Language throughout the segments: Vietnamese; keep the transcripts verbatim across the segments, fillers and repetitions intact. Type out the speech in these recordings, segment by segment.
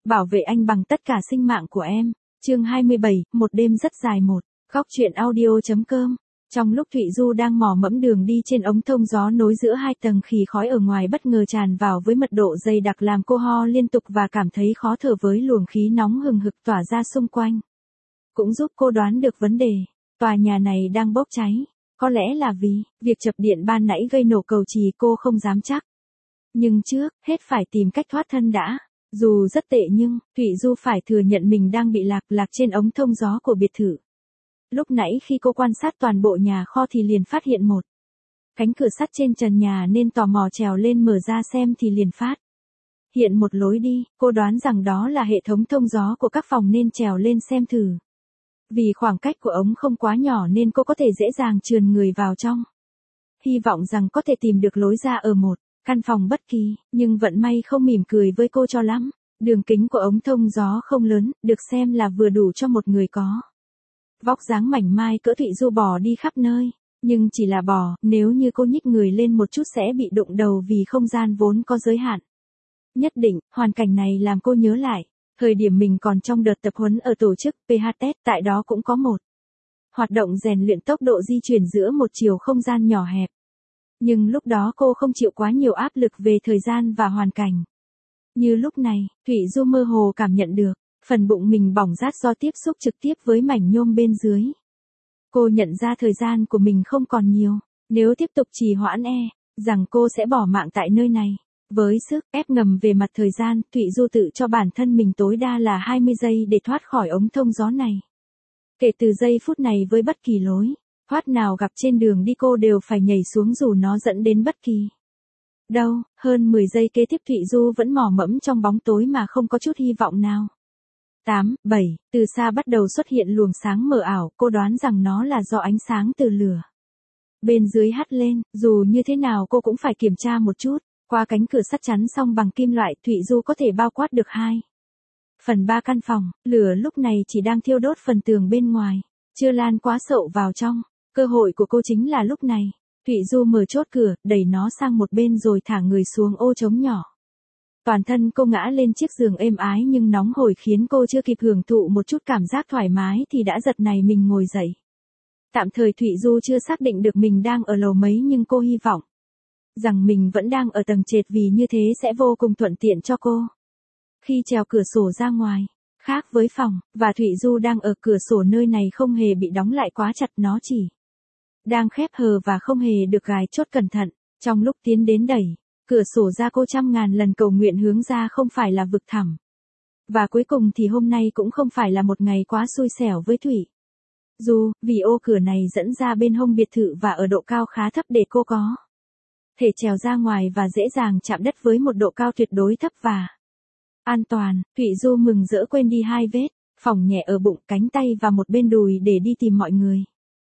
bảo vệ anh bằng tất cả sinh mạng của em. Chương hai mươi bảy, một đêm rất dài một. Góc truyện audio.com. Trong lúc Thụy Du đang mò mẫm đường đi trên ống thông gió nối giữa hai tầng khí khói ở ngoài bất ngờ tràn vào với mật độ dày đặc làm cô ho liên tục và cảm thấy khó thở với luồng khí nóng hừng hực tỏa ra xung quanh. Cũng giúp cô đoán được vấn đề. Tòa nhà này đang bốc cháy. Có lẽ là vì việc chập điện ban nãy gây nổ cầu trì cô không dám chắc. Nhưng trước hết phải tìm cách thoát thân đã. Dù rất tệ nhưng, Thụy Du phải thừa nhận mình đang bị lạc lạc trên ống thông gió của biệt thự. Lúc nãy khi cô quan sát toàn bộ nhà kho thì liền phát hiện một cánh cửa sắt trên trần nhà nên tò mò trèo lên mở ra xem thì liền phát hiện một lối đi, cô đoán rằng đó là hệ thống thông gió của các phòng nên trèo lên xem thử. Vì khoảng cách của ống không quá nhỏ nên cô có thể dễ dàng trườn người vào trong. Hy vọng rằng có thể tìm được lối ra ở một căn phòng bất kỳ, nhưng vận may không mỉm cười với cô cho lắm. Đường kính của ống thông gió không lớn, được xem là vừa đủ cho một người có vóc dáng mảnh mai cỡ Thụy Du bò đi khắp nơi. Nhưng chỉ là bò, nếu như cô nhích người lên một chút sẽ bị đụng đầu vì không gian vốn có giới hạn. Nhất định, hoàn cảnh này làm cô nhớ lại. Thời điểm mình còn trong đợt tập huấn ở tổ chức pê hát test, tại đó cũng có một hoạt động rèn luyện tốc độ di chuyển giữa một chiều không gian nhỏ hẹp. Nhưng lúc đó cô không chịu quá nhiều áp lực về thời gian và hoàn cảnh. Như lúc này, Thụy Du mơ hồ cảm nhận được, phần bụng mình bỏng rát do tiếp xúc trực tiếp với mảnh nhôm bên dưới. Cô nhận ra thời gian của mình không còn nhiều, nếu tiếp tục trì hoãn e, rằng cô sẽ bỏ mạng tại nơi này. Với sức ép ngầm về mặt thời gian, Thụy Du tự cho bản thân mình tối đa là hai mươi giây để thoát khỏi ống thông gió này. Kể từ giây phút này với bất kỳ lối thoát nào gặp trên đường đi cô đều phải nhảy xuống dù nó dẫn đến bất kỳ đâu. Hơn mười giây kế tiếp Thụy Du vẫn mò mẫm trong bóng tối mà không có chút hy vọng nào. tám, bảy, từ xa bắt đầu xuất hiện luồng sáng mờ ảo, cô đoán rằng nó là do ánh sáng từ lửa bên dưới hắt lên, dù như thế nào cô cũng phải kiểm tra một chút. Qua cánh cửa sắt chắn xong bằng kim loại, Thụy Du có thể bao quát được hai phần ba căn phòng. Lửa lúc này chỉ đang thiêu đốt phần tường bên ngoài, chưa lan quá sâu vào trong. Cơ hội của cô chính là lúc này. Thụy Du mở chốt cửa, đẩy nó sang một bên rồi thả người xuống ô trống nhỏ. Toàn thân cô ngã lên chiếc giường êm ái nhưng nóng hổi khiến cô chưa kịp hưởng thụ một chút cảm giác thoải mái thì đã giật nảy mình ngồi dậy. Tạm thời Thụy Du chưa xác định được mình đang ở lầu mấy nhưng cô hy vọng rằng mình vẫn đang ở tầng trệt vì như thế sẽ vô cùng thuận tiện cho cô. Khi trèo cửa sổ ra ngoài, khác với phòng, và Thụy Du đang ở cửa sổ nơi này không hề bị đóng lại quá chặt, nó chỉ đang khép hờ và không hề được gài chốt cẩn thận. Trong lúc tiến đến đẩy cửa sổ ra cô trăm ngàn lần cầu nguyện hướng ra không phải là vực thẳm. Và cuối cùng thì hôm nay cũng không phải là một ngày quá xui xẻo với Thụy Du, vì ô cửa này dẫn ra bên hông biệt thự và ở độ cao khá thấp để cô có thể trèo ra ngoài và dễ dàng chạm đất với một độ cao tuyệt đối thấp và an toàn. Thụy Du mừng rỡ quên đi hai vết phỏng nhẹ ở bụng, cánh tay và một bên đùi để đi tìm mọi người.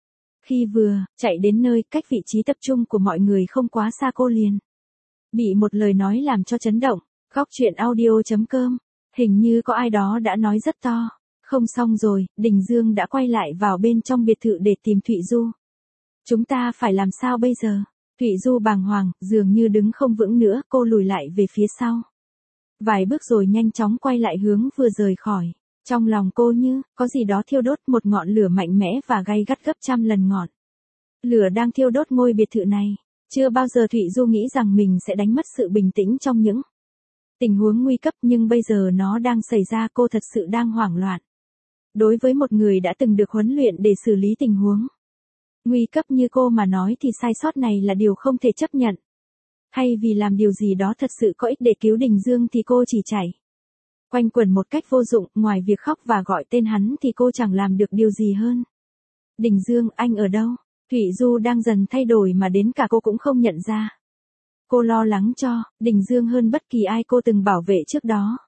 Khi vừa chạy đến nơi cách vị trí tập trung của mọi người không quá xa cô liền bị một lời nói làm cho chấn động. Góc truyện audio.com. Hình như có ai đó đã nói rất to. Không xong rồi, Đình Dương đã quay lại vào bên trong biệt thự để tìm Thụy Du. Chúng ta phải làm sao bây giờ? Thụy Du bàng hoàng, dường như đứng không vững nữa, cô lùi lại về phía sau vài bước rồi nhanh chóng quay lại hướng vừa rời khỏi. Trong lòng cô như có gì đó thiêu đốt, một ngọn lửa mạnh mẽ và gay gắt gấp trăm lần ngọn lửa đang thiêu đốt ngôi biệt thự này. Chưa bao giờ Thụy Du nghĩ rằng mình sẽ đánh mất sự bình tĩnh trong những tình huống nguy cấp, nhưng bây giờ nó đang xảy ra, cô thật sự đang hoảng loạn. Đối với một người đã từng được huấn luyện để xử lý tình huống nguy cấp như cô mà nói thì sai sót này là điều không thể chấp nhận. Thay vì làm điều gì đó thật sự có ích để cứu Đình Dương thì cô chỉ chạy quanh quẩn một cách vô dụng, ngoài việc khóc và gọi tên hắn thì cô chẳng làm được điều gì hơn. Đình Dương, anh ở đâu? Thụy Du đang dần thay đổi mà đến cả cô cũng không nhận ra. Cô lo lắng cho Đình Dương hơn bất kỳ ai cô từng bảo vệ trước đó.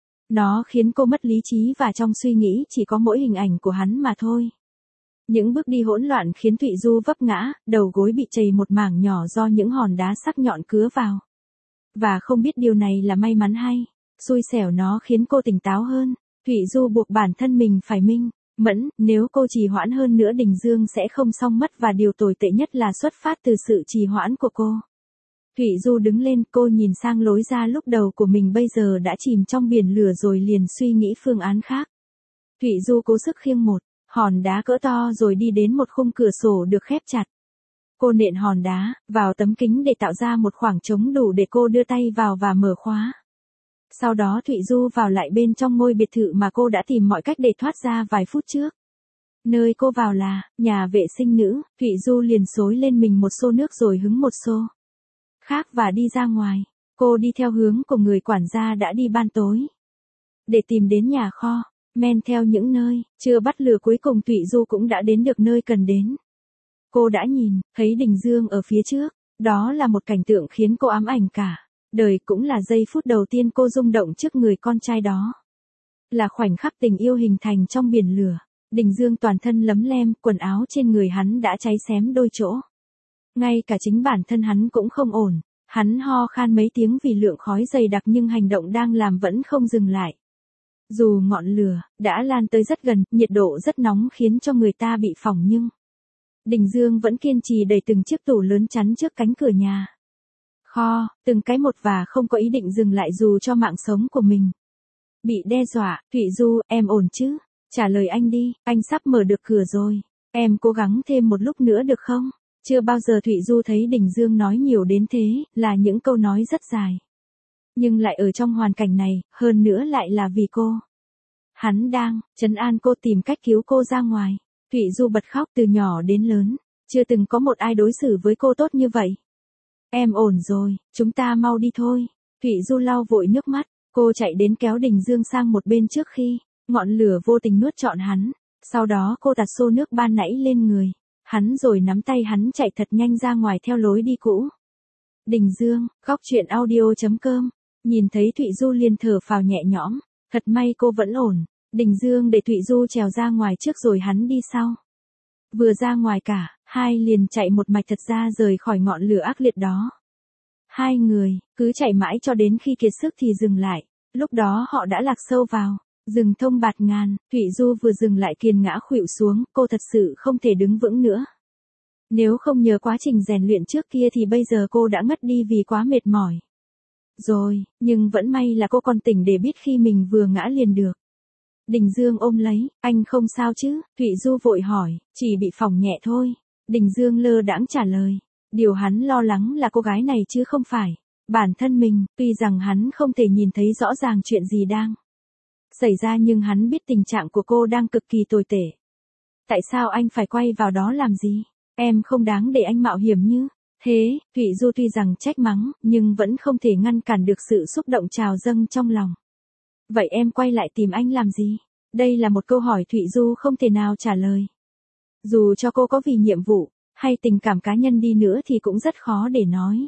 Nó khiến cô mất lý trí và trong suy nghĩ chỉ có mỗi hình ảnh của hắn mà thôi. Những bước đi hỗn loạn khiến Thụy Du vấp ngã, đầu gối bị chày một mảng nhỏ do những hòn đá sắc nhọn cứa vào. Và không biết điều này là may mắn hay xui xẻo, nó khiến cô tỉnh táo hơn. Thụy Du buộc bản thân mình phải minh mẫn, nếu cô trì hoãn hơn nữa Đình Dương sẽ không xong mất, và điều tồi tệ nhất là xuất phát từ sự trì hoãn của cô. Thụy Du đứng lên, cô nhìn sang lối ra lúc đầu của mình bây giờ đã chìm trong biển lửa rồi liền suy nghĩ phương án khác. Thụy Du cố sức khiêng một hòn đá cỡ to rồi đi đến một khung cửa sổ được khép chặt. Cô nện hòn đá vào tấm kính để tạo ra một khoảng trống đủ để cô đưa tay vào và mở khóa. Sau đó Thụy Du vào lại bên trong ngôi biệt thự mà cô đã tìm mọi cách để thoát ra vài phút trước. Nơi cô vào là nhà vệ sinh nữ, Thụy Du liền xối lên mình một xô nước rồi hứng một xô khác và đi ra ngoài. Cô đi theo hướng của người quản gia đã đi ban tối. Để tìm đến nhà kho, men theo những nơi chưa bắt lửa cuối cùng Thụy Du cũng đã đến được nơi cần đến. Cô đã nhìn thấy Đình Dương ở phía trước, đó là một cảnh tượng khiến cô ám ảnh cả đời, cũng là giây phút đầu tiên cô rung động trước người con trai đó. Là khoảnh khắc tình yêu hình thành trong biển lửa. Đình Dương toàn thân lấm lem, quần áo trên người hắn đã cháy xém đôi chỗ. Ngay cả chính bản thân hắn cũng không ổn, hắn ho khan mấy tiếng vì lượng khói dày đặc nhưng hành động đang làm vẫn không dừng lại. Dù ngọn lửa đã lan tới rất gần, nhiệt độ rất nóng khiến cho người ta bị phỏng nhưng Đình Dương vẫn kiên trì đẩy từng chiếc tủ lớn chắn trước cánh cửa nhà kho, từng cái một và không có ý định dừng lại dù cho mạng sống của mình bị đe dọa. Thụy Du, em ổn chứ? Trả lời anh đi, anh sắp mở được cửa rồi. Em cố gắng thêm một lúc nữa được không? Chưa bao giờ Thụy Du thấy Đình Dương nói nhiều đến thế, là những câu nói rất dài. Nhưng lại ở trong hoàn cảnh này, hơn nữa lại là vì cô. Hắn đang trấn an cô, tìm cách cứu cô ra ngoài. Thụy Du bật khóc. Từ nhỏ đến lớn, chưa từng có một ai đối xử với cô tốt như vậy. Em ổn rồi, chúng ta mau đi thôi. Thụy Du lau vội nước mắt, cô chạy đến kéo Đình Dương sang một bên trước khi ngọn lửa vô tình nuốt trọn hắn. Sau đó cô tạt xô nước ban nãy lên người hắn rồi nắm tay hắn chạy thật nhanh ra ngoài theo lối đi cũ. Đình Dương, khóc chuyện audio chấm com. Nhìn thấy Thụy Du liền thở phào nhẹ nhõm, thật may cô vẫn ổn. Đình Dương để Thụy Du trèo ra ngoài trước rồi hắn đi sau. Vừa ra ngoài cả hai liền chạy một mạch thật ra rời khỏi ngọn lửa ác liệt đó. Hai người cứ chạy mãi cho đến khi kiệt sức thì dừng lại. Lúc đó họ đã lạc sâu vào rừng thông bạt ngàn. Thụy Du vừa dừng lại kiền ngã khuỵu xuống, cô thật sự không thể đứng vững nữa. Nếu không nhờ quá trình rèn luyện trước kia thì bây giờ cô đã ngất đi vì quá mệt mỏi rồi, nhưng vẫn may là cô còn tỉnh để biết khi mình vừa ngã liền được. Đình Dương ôm lấy, anh không sao chứ? Thụy Du vội hỏi, chỉ bị phỏng nhẹ thôi. Đình Dương lơ đãng trả lời, điều hắn lo lắng là cô gái này chứ không phải bản thân mình. Tuy rằng hắn không thể nhìn thấy rõ ràng chuyện gì đang xảy ra nhưng hắn biết tình trạng của cô đang cực kỳ tồi tệ. Tại sao anh phải quay vào đó làm gì? Em không đáng để anh mạo hiểm như thế. Thụy Du tuy rằng trách mắng, nhưng vẫn không thể ngăn cản được sự xúc động trào dâng trong lòng. Vậy em quay lại tìm anh làm gì? Đây là một câu hỏi Thụy Du không thể nào trả lời. Dù cho cô có vì nhiệm vụ hay tình cảm cá nhân đi nữa thì cũng rất khó để nói.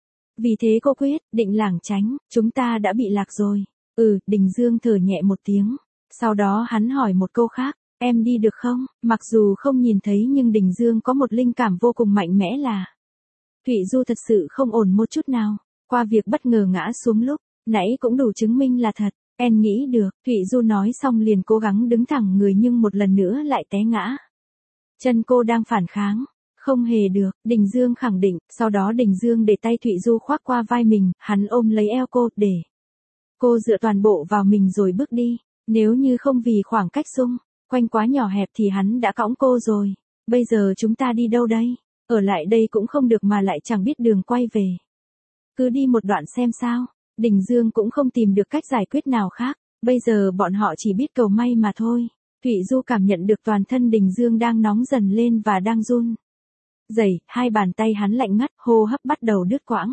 Vì thế cô quyết định lảng tránh. Chúng ta đã bị lạc rồi. Ừ, Đình Dương thở nhẹ một tiếng. Sau đó hắn hỏi một câu khác, em đi được không? Mặc dù không nhìn thấy nhưng Đình Dương có một linh cảm vô cùng mạnh mẽ là Thụy Du thật sự không ổn một chút nào. Qua việc bất ngờ ngã xuống lúc nãy cũng đủ chứng minh là thật. Em nghĩ được. Thụy Du nói xong liền cố gắng đứng thẳng người nhưng một lần nữa lại té ngã. Chân cô đang phản kháng. Không hề được, Đình Dương khẳng định. Sau đó Đình Dương để tay Thụy Du khoác qua vai mình, hắn ôm lấy eo cô, để cô dựa toàn bộ vào mình rồi bước đi. Nếu như không vì khoảng cách xung quanh quá nhỏ hẹp thì hắn đã cõng cô rồi. Bây giờ chúng ta đi đâu đây? Ở lại đây cũng không được mà lại chẳng biết đường quay về. Cứ đi một đoạn xem sao. Đình Dương cũng không tìm được cách giải quyết nào khác. Bây giờ bọn họ chỉ biết cầu may mà thôi. Thụy Du cảm nhận được toàn thân Đình Dương đang nóng dần lên và đang run rẩy, hai bàn tay hắn lạnh ngắt, hô hấp bắt đầu đứt quãng.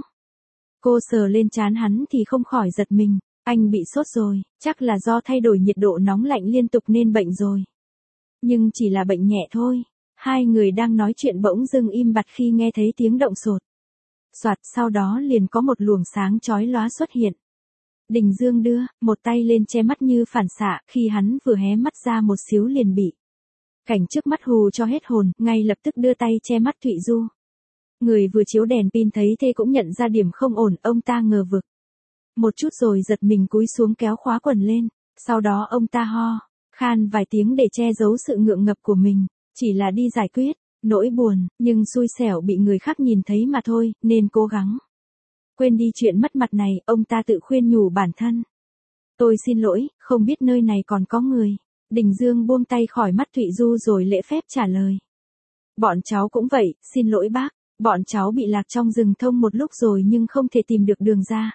Cô sờ lên trán hắn thì không khỏi giật mình. Anh bị sốt rồi, chắc là do thay đổi nhiệt độ nóng lạnh liên tục nên bệnh rồi. Nhưng chỉ là bệnh nhẹ thôi. Hai người đang nói chuyện bỗng dưng im bặt khi nghe thấy tiếng động sột soạt, sau đó liền có một luồng sáng chói lóa xuất hiện. Đình Dương đưa một tay lên che mắt như phản xạ, khi hắn vừa hé mắt ra một xíu liền bị cảnh trước mắt hù cho hết hồn, ngay lập tức đưa tay che mắt Thụy Du. Người vừa chiếu đèn pin thấy thế cũng nhận ra điểm không ổn, ông ta ngờ vực một chút rồi giật mình cúi xuống kéo khóa quần lên. Sau đó ông ta ho khan vài tiếng để che giấu sự ngượng ngập của mình. Chỉ là đi giải quyết nỗi buồn, nhưng xui xẻo bị người khác nhìn thấy mà thôi, nên cố gắng Quên đi chuyện mất mặt này, ông ta tự khuyên nhủ bản thân. Tôi xin lỗi, không biết nơi này còn có người. Đình Dương buông tay khỏi mắt Thụy Du rồi lễ phép trả lời. Bọn cháu cũng vậy, xin lỗi bác. Bọn cháu bị lạc trong rừng thông một lúc rồi nhưng không thể tìm được đường ra.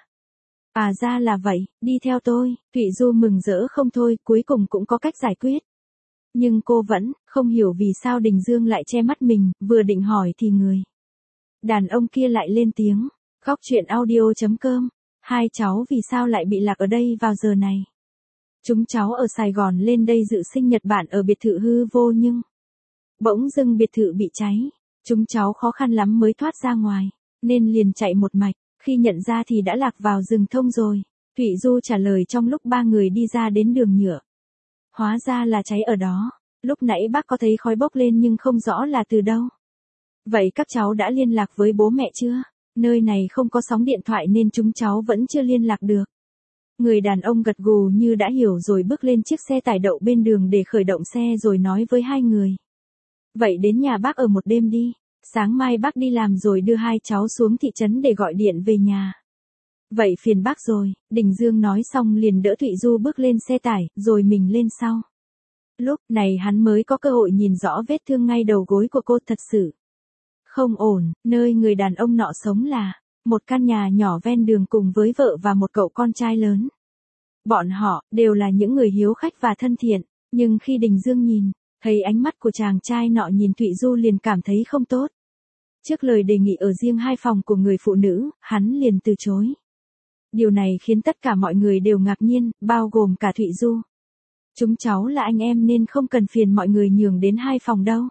À ra là vậy, đi theo tôi. Thụy Du mừng rỡ không thôi, cuối cùng cũng có cách giải quyết. Nhưng cô vẫn không hiểu vì sao Đình Dương lại che mắt mình, vừa định hỏi thì người đàn ông kia lại lên tiếng. Góc chuyện audio chấm com. Hai cháu vì sao lại bị lạc ở đây vào giờ này? Chúng cháu ở Sài Gòn lên đây dự sinh nhật bạn ở biệt thự hư vô nhưng bỗng dưng biệt thự bị cháy. Chúng cháu khó khăn lắm mới thoát ra ngoài, nên liền chạy một mạch, khi nhận ra thì đã lạc vào rừng thông rồi. Thụy Du trả lời trong lúc ba người đi ra đến đường nhựa. Hóa ra là cháy ở đó, lúc nãy bác có thấy khói bốc lên nhưng không rõ là từ đâu. Vậy các cháu đã liên lạc với bố mẹ chưa? Nơi này không có sóng điện thoại nên chúng cháu vẫn chưa liên lạc được. Người đàn ông gật gù như đã hiểu rồi bước lên chiếc xe tải đậu bên đường để khởi động xe rồi nói với hai người. Vậy đến nhà bác ở một đêm đi, sáng mai bác đi làm rồi đưa hai cháu xuống thị trấn để gọi điện về nhà. Vậy phiền bác rồi, Đình Dương nói xong liền đỡ Thụy Du bước lên xe tải, rồi mình lên sau. Lúc này hắn mới có cơ hội nhìn rõ vết thương ngay đầu gối của cô thật sự. Không ổn, nơi người đàn ông nọ sống là một căn nhà nhỏ ven đường cùng với vợ và một cậu con trai lớn. Bọn họ đều là những người hiếu khách và thân thiện, nhưng khi Đình Dương nhìn, thấy ánh mắt của chàng trai nọ nhìn Thụy Du liền cảm thấy không tốt. Trước lời đề nghị ở riêng hai phòng của người phụ nữ, hắn liền từ chối. Điều này khiến tất cả mọi người đều ngạc nhiên, bao gồm cả Thụy Du. Chúng cháu là anh em nên không cần phiền mọi người nhường đến hai phòng đâu.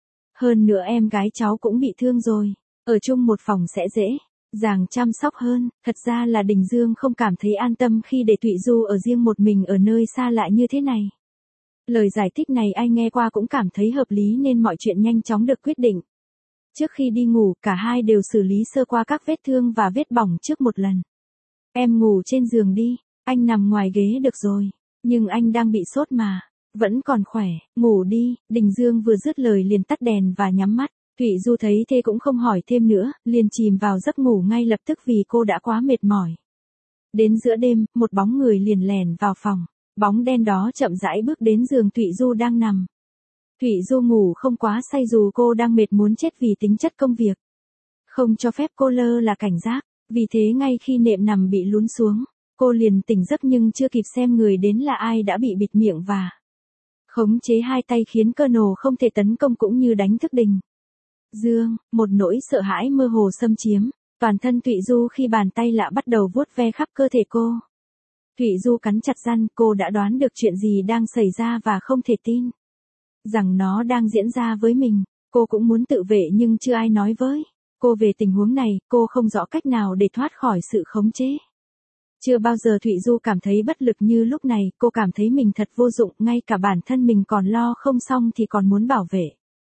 Hơn nữa em gái cháu cũng bị thương rồi, ở chung một phòng sẽ dễ dàng chăm sóc hơn. Thật ra là Đình Dương không cảm thấy an tâm khi để Thụy Du ở riêng một mình ở nơi xa lạ như thế này. Lời giải thích này ai nghe qua cũng cảm thấy hợp lý nên mọi chuyện nhanh chóng được quyết định. Trước khi đi ngủ, cả hai đều xử lý sơ qua các vết thương và vết bỏng trước một lần. Em ngủ trên giường đi, anh nằm ngoài ghế được rồi. Nhưng anh đang bị sốt mà, vẫn còn khỏe, ngủ đi. Đình Dương vừa dứt lời liền tắt đèn và nhắm mắt. Thụy Du thấy thế cũng không hỏi thêm nữa, liền chìm vào giấc ngủ ngay lập tức vì cô đã quá mệt mỏi. Đến giữa đêm, một bóng người liền lèn vào phòng. Bóng đen đó chậm rãi bước đến giường Thụy Du đang nằm. Thụy Du ngủ không quá say dù cô đang mệt muốn chết vì tính chất công việc. Không cho phép cô lơ là cảnh giác, vì thế ngay khi nệm nằm bị lún xuống, cô liền tỉnh giấc nhưng chưa kịp xem người đến là ai đã bị bịt miệng và khống chế hai tay khiến Colonel không thể tấn công cũng như đánh thức Đình Dương. Một nỗi sợ hãi mơ hồ xâm chiếm toàn thân Thụy Du khi bàn tay lạ bắt đầu vuốt ve khắp cơ thể cô. Thụy Du cắn chặt răng, cô đã đoán được chuyện gì đang xảy ra và không thể tin rằng nó đang diễn ra với mình. Cô cũng muốn tự vệ nhưng chưa ai nói với cô về tình huống này, cô không rõ cách nào để thoát khỏi sự khống chế. Chưa bao giờ Thụy Du cảm thấy bất lực như lúc này, cô cảm thấy mình thật vô dụng, ngay cả bản thân mình còn lo không xong thì còn muốn bảo vệ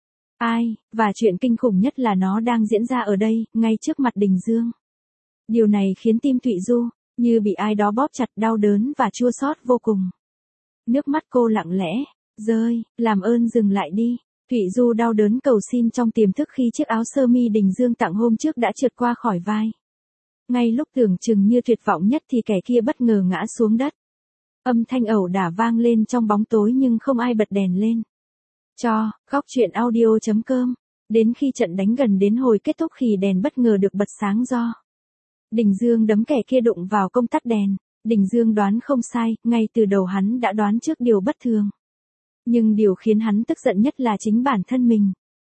ai, và chuyện kinh khủng nhất là nó đang diễn ra ở đây, ngay trước mặt Đình Dương. Điều này khiến tim Thụy Du như bị ai đó bóp chặt, đau đớn và chua xót vô cùng. Nước mắt cô lặng lẽ rơi, làm ơn dừng lại đi. Thụy Du đau đớn cầu xin trong tiềm thức khi chiếc áo sơ mi Đình Dương tặng hôm trước đã trượt qua khỏi vai. Ngay lúc tưởng chừng như tuyệt vọng nhất thì kẻ kia bất ngờ ngã xuống đất. Âm thanh ẩu đả vang lên trong bóng tối nhưng không ai bật đèn lên. Cho, góc chuyện audio chấm com. Đến khi trận đánh gần đến hồi kết thúc thì đèn bất ngờ được bật sáng do Đình Dương đấm kẻ kia đụng vào công tắc đèn. Đình Dương đoán không sai, ngay từ đầu hắn đã đoán trước điều bất thường. Nhưng điều khiến hắn tức giận nhất là chính bản thân mình.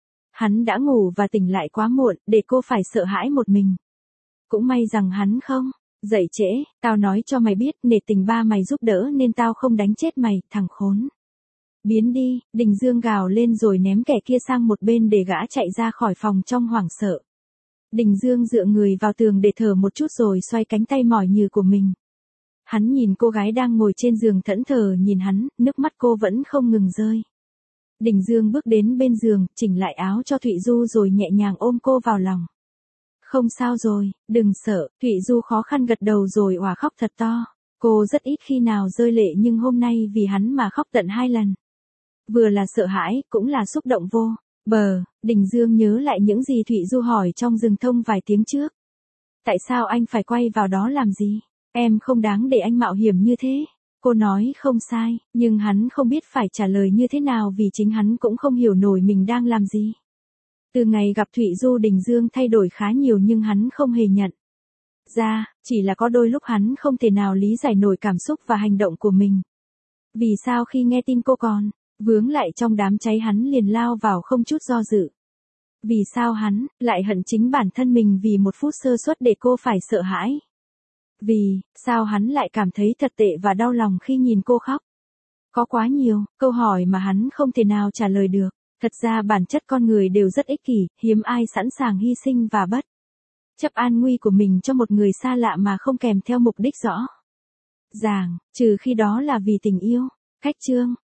Hắn đã ngủ và tỉnh lại quá muộn, để cô phải sợ hãi một mình. Cũng may rằng hắn không dậy trễ. Tao nói cho mày biết, nể tình ba mày giúp đỡ nên tao không đánh chết mày, thằng khốn. Biến đi, Đình Dương gào lên rồi ném kẻ kia sang một bên để gã chạy ra khỏi phòng trong hoảng sợ. Đình Dương dựa người vào tường để thở một chút rồi xoay cánh tay mỏi nhừ của mình. Hắn nhìn cô gái đang ngồi trên giường thẫn thờ nhìn hắn, nước mắt cô vẫn không ngừng rơi. Đình Dương bước đến bên giường, chỉnh lại áo cho Thụy Du rồi nhẹ nhàng ôm cô vào lòng. Không sao rồi, đừng sợ. Thụy Du khó khăn gật đầu rồi òa khóc thật to. Cô rất ít khi nào rơi lệ nhưng hôm nay vì hắn mà khóc tận hai lần. Vừa là sợ hãi, cũng là xúc động vô bờ. Đình Dương nhớ lại những gì Thụy Du hỏi trong rừng thông vài tiếng trước. Tại sao anh phải quay vào đó làm gì? Em không đáng để anh mạo hiểm như thế. Cô nói không sai, nhưng hắn không biết phải trả lời như thế nào vì chính hắn cũng không hiểu nổi mình đang làm gì. Từ ngày gặp Thụy Du Đình Dương thay đổi khá nhiều nhưng hắn không hề nhận ra, chỉ là có đôi lúc hắn không thể nào lý giải nổi cảm xúc và hành động của mình. Vì sao khi nghe tin cô còn vướng lại trong đám cháy hắn liền lao vào không chút do dự? Vì sao hắn lại hận chính bản thân mình vì một phút sơ suất để cô phải sợ hãi? Vì sao hắn lại cảm thấy thật tệ và đau lòng khi nhìn cô khóc? Có quá nhiều câu hỏi mà hắn không thể nào trả lời được. Thật ra bản chất con người đều rất ích kỷ, hiếm ai sẵn sàng hy sinh và bất chấp an nguy của mình cho một người xa lạ mà không kèm theo mục đích rõ ràng, trừ khi đó là vì tình yêu. Khách chương